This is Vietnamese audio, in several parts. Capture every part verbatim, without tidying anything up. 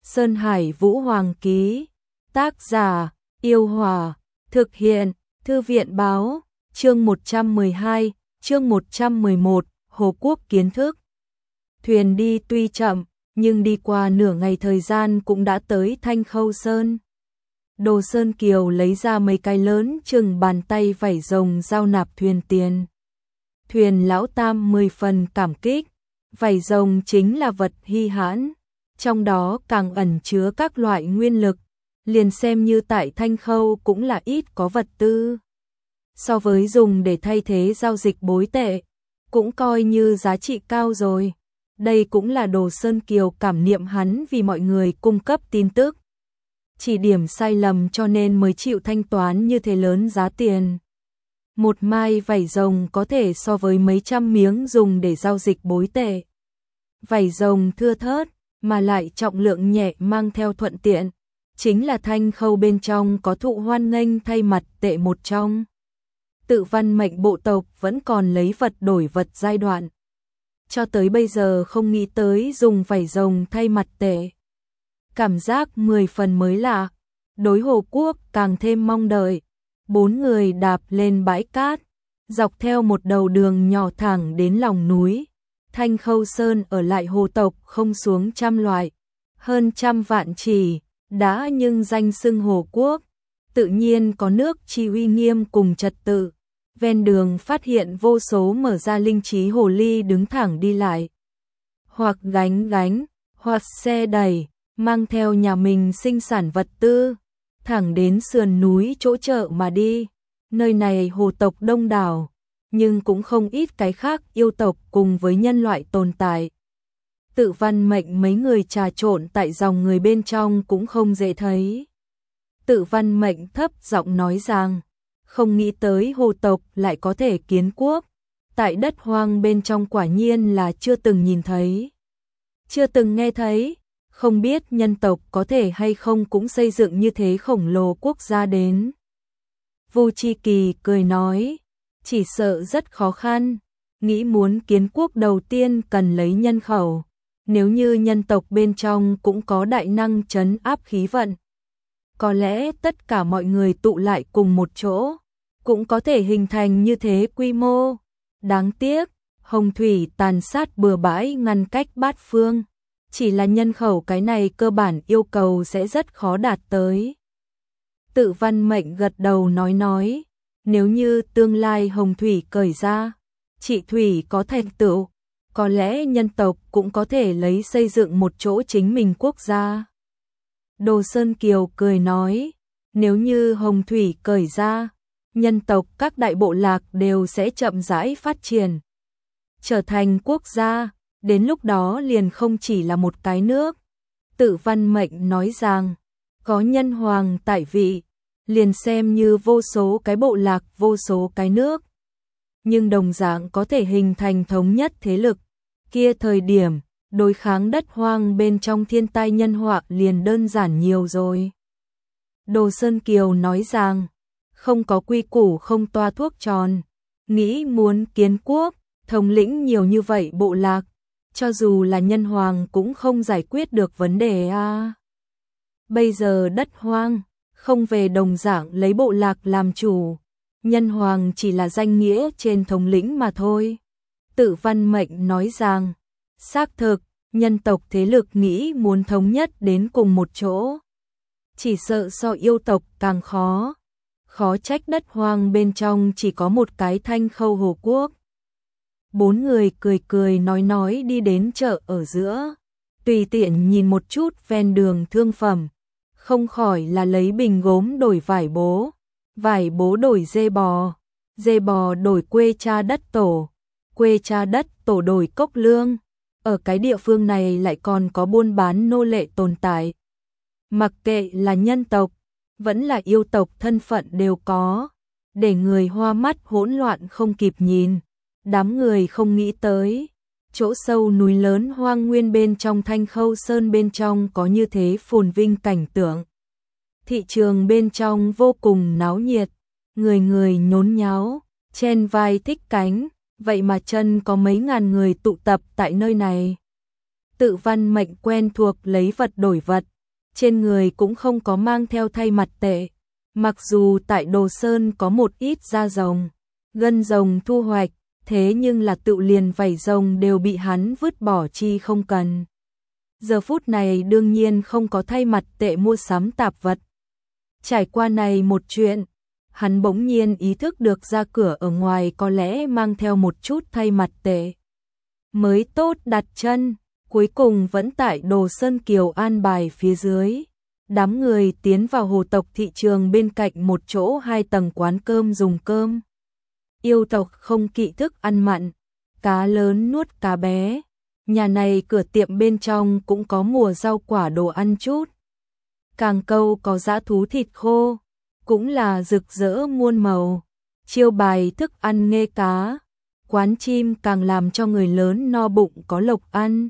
Sơn Hải Vũ Hoàng ký. Tác giả: Yêu Hòa. Thực hiện: Thư viện báo. Chương một trăm mười hai, chương một trăm mười một, Hồ Quốc kiến thức. Thuyền đi tuy chậm, nhưng đi qua nửa ngày thời gian cũng đã tới Thanh Khâu Sơn. Đồ Sơn Kiều lấy ra mấy cái lớn chừng bàn tay vảy rồng giao nạp thuyền tiền. Thuyền lão tam mười phần cảm kích, vảy rồng chính là vật hy hãn, trong đó càng ẩn chứa các loại nguyên lực, liền xem như tại Thanh Khâu cũng là ít có vật tư. So với dùng để thay thế giao dịch bối tệ, cũng coi như giá trị cao rồi. Đây cũng là Đồ Sơn Kiều cảm niệm hắn vì mọi người cung cấp tin tức. Chỉ điểm sai lầm cho nên mới chịu thanh toán như thế lớn giá tiền. Một mai vảy rồng có thể so với mấy trăm miếng dùng để giao dịch bối tệ. Vảy rồng thưa thớt, mà lại trọng lượng nhẹ mang theo thuận tiện. Chính là Thanh Khâu bên trong có thụ hoan nghênh thay mặt tệ một trong. Tự văn mệnh bộ tộc vẫn còn lấy vật đổi vật giai đoạn. Cho tới bây giờ không nghĩ tới dùng vảy rồng thay mặt tệ. Cảm giác mười phần mới lạ, đối Hồ Quốc càng thêm mong đợi. Bốn người đạp lên bãi cát, dọc theo một đầu đường nhỏ thẳng đến lòng núi. Thanh Khâu Sơn ở lại hồ tộc không xuống trăm loại, hơn trăm vạn chỉ, đã nhưng danh xưng Hồ Quốc, tự nhiên có nước chi uy nghiêm cùng trật tự. Ven đường phát hiện vô số mở ra linh trí hồ ly đứng thẳng đi lại, hoặc gánh gánh, hoặc xe đẩy, mang theo nhà mình sinh sản vật tư, thẳng đến sườn núi chỗ chợ mà đi. Nơi này hồ tộc đông đảo, nhưng cũng không ít cái khác yêu tộc cùng với nhân loại tồn tại. Tự văn mệnh mấy người trà trộn tại dòng người bên trong cũng không dễ thấy. Tự văn mệnh thấp giọng nói rằng, không nghĩ tới hồ tộc lại có thể kiến quốc. Tại đất hoang bên trong quả nhiên là chưa từng nhìn thấy, chưa từng nghe thấy. Không biết nhân tộc có thể hay không cũng xây dựng như thế khổng lồ quốc gia đến. Vu Chi Kỳ cười nói, chỉ sợ rất khó khăn. Nghĩ muốn kiến quốc đầu tiên cần lấy nhân khẩu. Nếu như nhân tộc bên trong cũng có đại năng trấn áp khí vận, có lẽ tất cả mọi người tụ lại cùng một chỗ, cũng có thể hình thành như thế quy mô. Đáng tiếc, hồng thủy tàn sát bừa bãi ngăn cách bát phương. Chỉ là nhân khẩu cái này cơ bản yêu cầu sẽ rất khó đạt tới. Tự văn mệnh gật đầu nói nói, nếu như tương lai hồng thủy cởi ra, trị thủy có thành tựu, có lẽ nhân tộc cũng có thể lấy xây dựng một chỗ chính mình quốc gia. Đồ Sơn Kiều cười nói, nếu như hồng thủy cởi ra, nhân tộc các đại bộ lạc đều sẽ chậm rãi phát triển, trở thành quốc gia. Đến lúc đó liền không chỉ là một cái nước. Tự văn mệnh nói rằng, có nhân hoàng tại vị, liền xem như vô số cái bộ lạc, vô số cái nước. Nhưng đồng dạng có thể hình thành thống nhất thế lực. Kia thời điểm, đối kháng đất hoang bên trong thiên tai nhân họa liền đơn giản nhiều rồi. Đồ Sơn Kiều nói rằng, không có quy củ không toa thuốc tròn. Nghĩ muốn kiến quốc, thống lĩnh nhiều như vậy bộ lạc, cho dù là nhân hoàng cũng không giải quyết được vấn đề a. À. Bây giờ đất hoang, không về đồng dạng lấy bộ lạc làm chủ, nhân hoàng chỉ là danh nghĩa trên thống lĩnh mà thôi. Tự văn mệnh nói rằng, xác thực, nhân tộc thế lực nghĩ muốn thống nhất đến cùng một chỗ, chỉ sợ so yêu tộc càng khó. Khó trách đất hoang bên trong chỉ có một cái Thanh Khâu Hồ Quốc. Bốn người cười cười nói nói đi đến chợ ở giữa, tùy tiện nhìn một chút ven đường thương phẩm, không khỏi là lấy bình gốm đổi vải bố, vải bố đổi dê bò, dê bò đổi quê cha đất tổ, quê cha đất tổ đổi cốc lương. Ở cái địa phương này lại còn có buôn bán nô lệ tồn tại. Mặc kệ là nhân tộc, vẫn là yêu tộc thân phận đều có, để người hoa mắt hỗn loạn không kịp nhìn. Đám người không nghĩ tới, chỗ sâu núi lớn hoang nguyên bên trong Thanh Khâu Sơn bên trong có như thế phồn vinh cảnh tượng. Thị trường bên trong vô cùng náo nhiệt, người người nhốn nháo, chen vai thích cánh, vậy mà chân có mấy ngàn người tụ tập tại nơi này. Tự văn mệnh quen thuộc lấy vật đổi vật, trên người cũng không có mang theo thay mặt tệ. Mặc dù tại Đồ Sơn có một ít da rồng, gân rồng thu hoạch, thế nhưng là tự liền vảy rồng đều bị hắn vứt bỏ chi không cần. Giờ phút này đương nhiên không có thay mặt tệ mua sắm tạp vật. Trải qua này một chuyện, hắn bỗng nhiên ý thức được ra cửa ở ngoài có lẽ mang theo một chút thay mặt tệ. Mới tốt đặt chân, cuối cùng vẫn tại Đồ Sơn Kiều an bài phía dưới. Đám người tiến vào hồ tộc thị trường bên cạnh một chỗ hai tầng quán cơm dùng cơm. Yêu tộc không kỵ thức ăn mặn, cá lớn nuốt cá bé. Nhà này cửa tiệm bên trong cũng có mùa rau quả đồ ăn chút. Càng câu có dã thú thịt khô, cũng là rực rỡ muôn màu. Chiêu bài thức ăn nghê cá, quán chim càng làm cho người lớn no bụng có lộc ăn.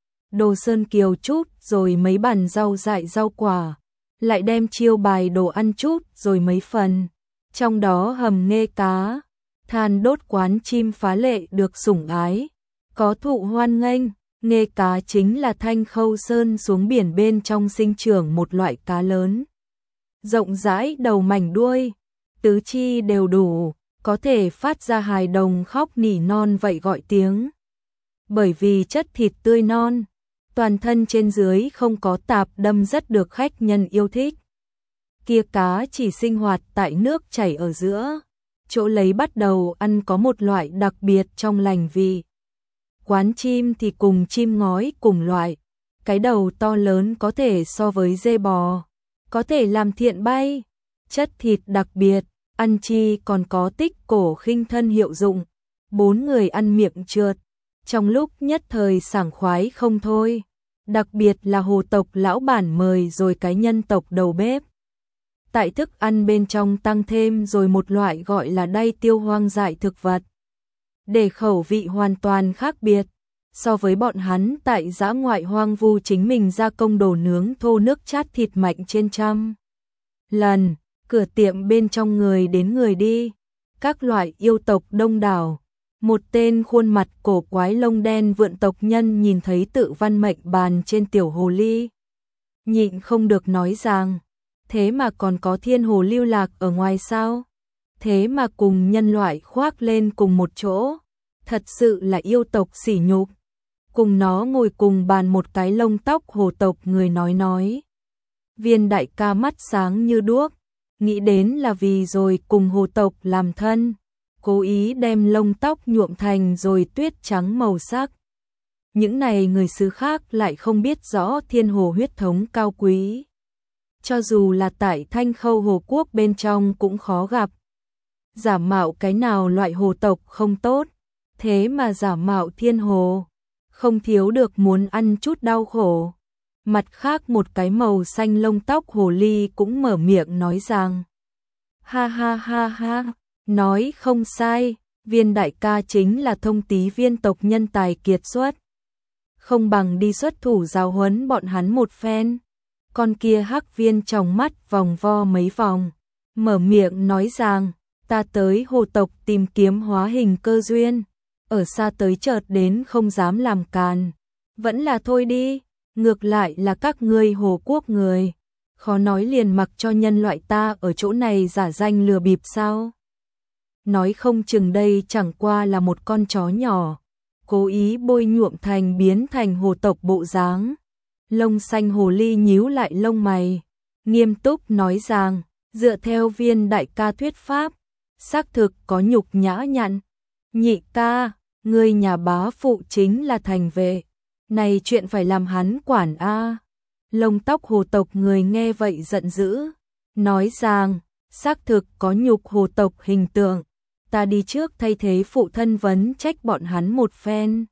Đồ Sơn Kiều chút rồi mấy bàn rau dại rau quả, lại đem chiêu bài đồ ăn chút rồi mấy phần, trong đó hầm nghê cá, than đốt quán chim phá lệ được sủng ái, có thụ hoan nghênh. Nghê cá chính là Thanh Khâu Sơn xuống biển bên trong sinh trưởng một loại cá lớn, rộng rãi đầu mảnh đuôi, tứ chi đều đủ, có thể phát ra hài đồng khóc nỉ non vậy gọi tiếng. Bởi vì chất thịt tươi non, toàn thân trên dưới không có tạp đâm rất được khách nhân yêu thích. Kia cá chỉ sinh hoạt tại nước chảy ở giữa, chỗ lấy bắt đầu ăn có một loại đặc biệt trong lành vị. Quán chim thì cùng chim ngói cùng loại, cái đầu to lớn có thể so với dê bò, có thể làm thiện bay, chất thịt đặc biệt, ăn chi còn có tích cổ khinh thân hiệu dụng. Bốn người ăn miệng trượt, trong lúc nhất thời sảng khoái không thôi, đặc biệt là hồ tộc lão bản mời rồi cái nhân tộc đầu bếp. Tại thức ăn bên trong tăng thêm rồi một loại gọi là đay tiêu hoang dại thực vật, để khẩu vị hoàn toàn khác biệt, so với bọn hắn tại dã ngoại hoang vu chính mình gia công đồ nướng thô nước chát thịt mạnh trên trăm lần. Cửa tiệm bên trong người đến người đi, các loại yêu tộc đông đảo. Một tên khuôn mặt cổ quái lông đen vượn tộc nhân nhìn thấy tự văn mệnh bàn trên tiểu hồ ly, nhịn không được nói rằng, thế mà còn có thiên hồ lưu lạc ở ngoài sao? Thế mà cùng nhân loại khoác lên cùng một chỗ, thật sự là yêu tộc sỉ nhục. Cùng nó ngồi cùng bàn một cái lông tóc hồ tộc người nói nói. Viên đại ca mắt sáng như đuốc, nghĩ đến là vì rồi cùng hồ tộc làm thân, cố ý đem lông tóc nhuộm thành rồi tuyết trắng màu sắc. Những này người xứ khác lại không biết rõ thiên hồ huyết thống cao quý. Cho dù là tại Thanh Khâu Hồ Quốc bên trong cũng khó gặp. Giả mạo cái nào loại hồ tộc không tốt, thế mà giả mạo thiên hồ, không thiếu được muốn ăn chút đau khổ. Mặt khác một cái màu xanh lông tóc hồ ly cũng mở miệng nói rằng, ha ha ha ha, nói không sai, viên đại ca chính là thông tí viên tộc nhân tài kiệt xuất. Không bằng đi xuất thủ giáo huấn bọn hắn một phen. Con kia hắc viên trong mắt vòng vo mấy vòng, mở miệng nói rằng, ta tới hồ tộc tìm kiếm hóa hình cơ duyên, ở xa tới chợt đến không dám làm càn, vẫn là thôi đi, ngược lại là các ngươi hồ quốc người, khó nói liền mặc cho nhân loại ta ở chỗ này giả danh lừa bịp sao? Nói không chừng đây chẳng qua là một con chó nhỏ, cố ý bôi nhuộm thành biến thành hồ tộc bộ dáng. Lông xanh hồ ly nhíu lại lông mày, nghiêm túc nói rằng, dựa theo viên đại ca thuyết pháp, xác thực có nhục nhã nhặn. Nhị ca, người nhà bá phụ chính là thành vệ, này chuyện phải làm hắn quản a. Lông tóc hồ tộc người nghe vậy giận dữ, nói rằng, xác thực có nhục hồ tộc hình tượng, ta đi trước thay thế phụ thân vấn trách bọn hắn một phen.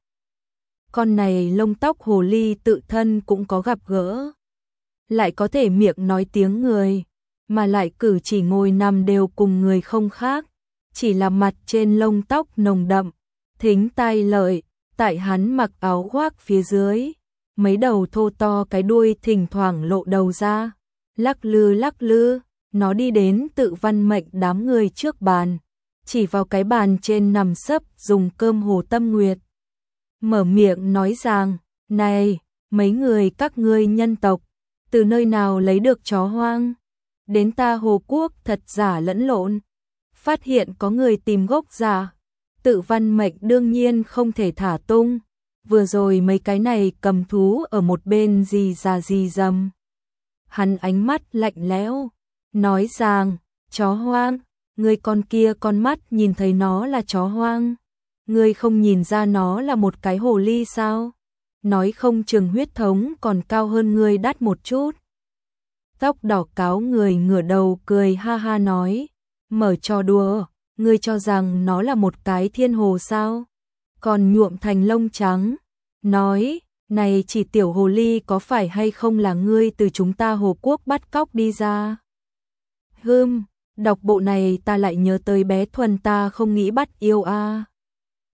Con này lông tóc hồ ly tự thân cũng có gặp gỡ, lại có thể miệng nói tiếng người, mà lại cử chỉ ngồi nằm đều cùng người không khác, chỉ là mặt trên lông tóc nồng đậm, thính tai lợi, tại hắn mặc áo khoác phía dưới, mấy đầu thô to cái đuôi thỉnh thoảng lộ đầu ra, lắc lư lắc lư, nó đi đến tự văn mệnh đám người trước bàn, chỉ vào cái bàn trên nằm sấp dùng cơm hồ tâm nguyệt. Mở miệng nói rằng, này, mấy người các ngươi nhân tộc, từ nơi nào lấy được chó hoang? Đến ta Hồ Quốc thật giả lẫn lộn. Phát hiện có người tìm gốc giả. Tự văn mệnh đương nhiên không thể thả tung. Vừa rồi mấy cái này cầm thú ở một bên gì già gì dầm. Hắn ánh mắt lạnh lẽo, nói rằng, chó hoang, người con kia con mắt nhìn thấy nó là chó hoang. Ngươi không nhìn ra nó là một cái hồ ly sao? Nói không chừng huyết thống còn cao hơn ngươi đắt một chút. Tóc đỏ cáo người ngửa đầu cười ha ha nói, mở trò đùa, ngươi cho rằng nó là một cái thiên hồ sao? Còn nhuộm thành lông trắng, nói, này chỉ tiểu hồ ly có phải hay không là ngươi từ chúng ta Hồ Quốc bắt cóc đi ra? Hừm, đọc bộ này ta lại nhớ tới bé Thuần ta không nghĩ bắt yêu a. À.